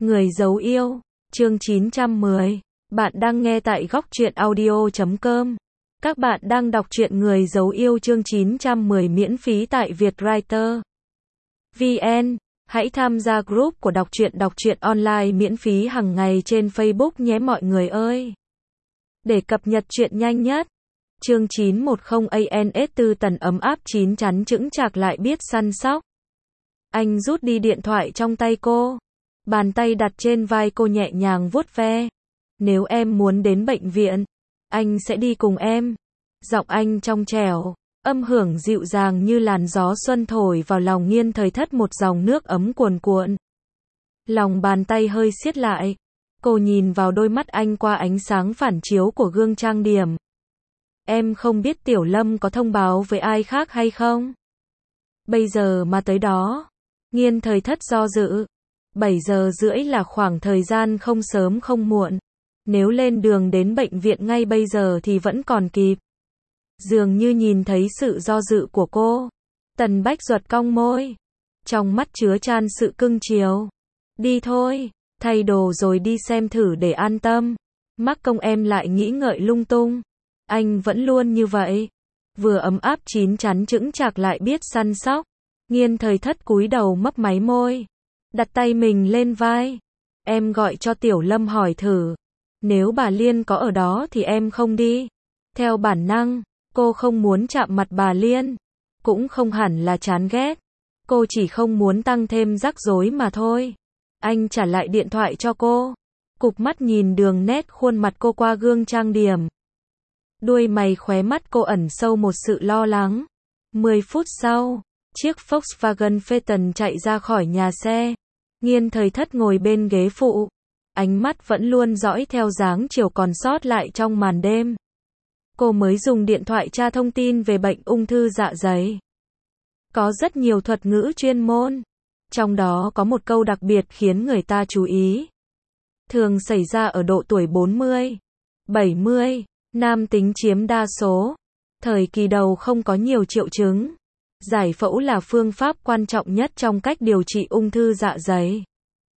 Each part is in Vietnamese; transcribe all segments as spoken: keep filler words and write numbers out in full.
Người giấu yêu, chương chín trăm mười. Bạn đang nghe tại góc truyện audio chấm com. Các bạn đang đọc truyện Người giấu yêu chương chín trăm mười miễn phí tại Vietwriter chấm vn. Hãy tham gia group của đọc truyện đọc truyện online miễn phí hàng ngày trên Facebook nhé mọi người ơi. Để cập nhật truyện nhanh nhất. Chương chín trăm mười a n s tư tần ấm áp chín chắn chững chạc lại biết săn sóc. Anh rút đi điện thoại trong tay cô. Bàn tay đặt trên vai cô nhẹ nhàng vuốt ve. Nếu em muốn đến bệnh viện, anh sẽ đi cùng em. Giọng anh trong trẻo, âm hưởng dịu dàng như làn gió xuân thổi vào lòng Nghiên Thời Thất một dòng nước ấm cuồn cuộn. Lòng bàn tay hơi siết lại. Cô nhìn vào đôi mắt anh qua ánh sáng phản chiếu của gương trang điểm. Em không biết Tiểu Lâm có thông báo với ai khác hay không? Bây giờ mà tới đó. Nghiên Thời Thất do dự. bảy giờ rưỡi là khoảng thời gian không sớm không muộn. Nếu lên đường đến bệnh viện ngay bây giờ thì vẫn còn kịp. Dường như nhìn thấy sự do dự của cô. Tần Bách Duật cong môi. Trong mắt chứa chan sự cưng chiều. Đi thôi, thay đồ rồi đi xem thử để an tâm. Mắc công em lại nghĩ ngợi lung tung. Anh vẫn luôn như vậy. Vừa ấm áp chín chắn chững chạc lại biết săn sóc. Nghiên Thời Thất cúi đầu mấp máy môi. Đặt tay mình lên vai. Em gọi cho Tiểu Lâm hỏi thử. Nếu bà Liên có ở đó thì em không đi. Theo bản năng, cô không muốn chạm mặt bà Liên. Cũng không hẳn là chán ghét. Cô chỉ không muốn tăng thêm rắc rối mà thôi. Anh trả lại điện thoại cho cô. Cụp mắt nhìn đường nét khuôn mặt cô qua gương trang điểm. Đuôi mày khóe mắt cô ẩn sâu một sự lo lắng. Mười phút sau, chiếc Volkswagen Phaeton chạy ra khỏi nhà xe. Nghiên Thời Thất ngồi bên ghế phụ. Ánh mắt vẫn luôn dõi theo dáng chiều còn sót lại trong màn đêm. Cô mới dùng điện thoại tra thông tin về bệnh ung thư dạ dày. Có rất nhiều thuật ngữ chuyên môn. Trong đó có một câu đặc biệt khiến người ta chú ý. Thường xảy ra ở độ tuổi bốn mươi, bảy mươi, nam tính chiếm đa số. Thời kỳ đầu không có nhiều triệu chứng. Giải phẫu là phương pháp quan trọng nhất trong cách điều trị ung thư dạ dày.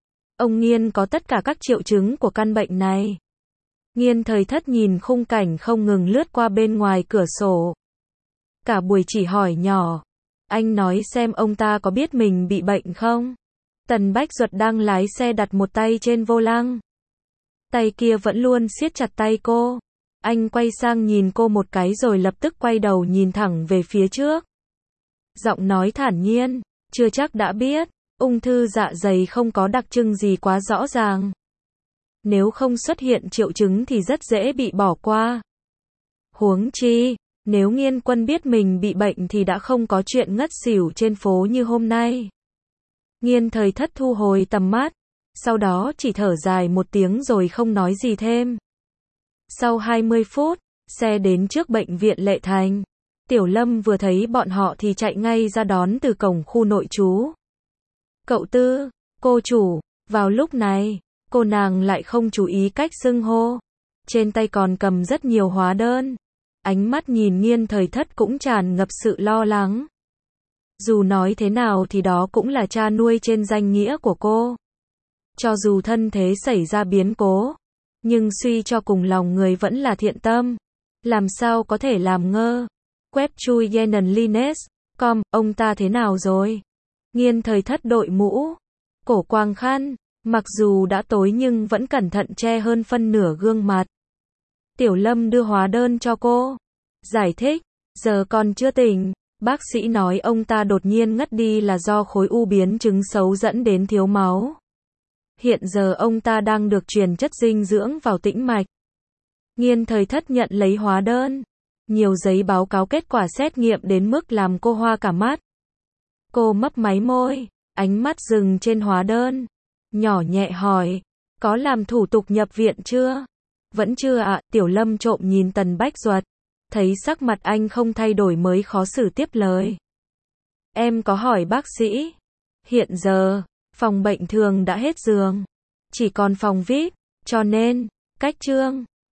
Ông Nghiên có tất cả các triệu chứng của căn bệnh này. Nghiên Thời Thất nhìn khung cảnh không ngừng lướt qua bên ngoài cửa sổ. Cả buổi chỉ hỏi nhỏ. Anh nói xem ông ta có biết mình bị bệnh không? Tần Bách Duật đang lái xe đặt một tay trên vô lăng. Tay kia vẫn luôn siết chặt tay cô. Anh quay sang nhìn cô một cái rồi lập tức quay đầu nhìn thẳng về phía trước. Giọng nói thản nhiên, chưa chắc đã biết, ung thư dạ dày không có đặc trưng gì quá rõ ràng. Nếu không xuất hiện triệu chứng thì rất dễ bị bỏ qua. Huống chi, nếu Nghiên Quân biết mình bị bệnh thì đã không có chuyện ngất xỉu trên phố như hôm nay. Nghiên Thời Thất thu hồi tầm mắt, sau đó chỉ thở dài một tiếng rồi không nói gì thêm. Sau hai mươi phút, xe đến trước bệnh viện Lệ Thành. Tiểu Lâm vừa thấy bọn họ thì chạy ngay ra đón từ cổng khu nội trú. Cậu Tư, cô chủ, vào lúc này, cô nàng lại không chú ý cách xưng hô. Trên tay còn cầm rất nhiều hóa đơn. Ánh mắt nhìn Nghiên Thời Thất cũng tràn ngập sự lo lắng. Dù nói thế nào thì đó cũng là cha nuôi trên danh nghĩa của cô. Cho dù thân thế xảy ra biến cố, nhưng suy cho cùng lòng người vẫn là thiện tâm. Làm sao có thể làm ngơ. Web chui Yenan Lines, com, ông ta thế nào rồi? Nghiên Thời Thất đội mũ, cổ quàng khăn, mặc dù đã tối nhưng vẫn cẩn thận che hơn phân nửa gương mặt. Tiểu Lâm đưa hóa đơn cho cô. Giải thích, giờ còn chưa tỉnh, bác sĩ nói ông ta đột nhiên ngất đi là do khối u biến chứng xấu dẫn đến thiếu máu. Hiện giờ ông ta đang được truyền chất dinh dưỡng vào tĩnh mạch. Nghiên Thời Thất nhận lấy hóa đơn. Nhiều giấy báo cáo kết quả xét nghiệm đến mức làm cô hoa cả mắt. Cô mấp máy môi, ánh mắt dừng trên hóa đơn. Nhỏ nhẹ hỏi, có làm thủ tục nhập viện chưa? Vẫn chưa ạ. Tiểu Lâm trộm nhìn Tần Bách Duật. Thấy sắc mặt anh không thay đổi mới khó xử tiếp lời. Em có hỏi bác sĩ. Hiện giờ, phòng bệnh thường đã hết giường. Chỉ còn phòng vi ai pi, cho nên, cách chương.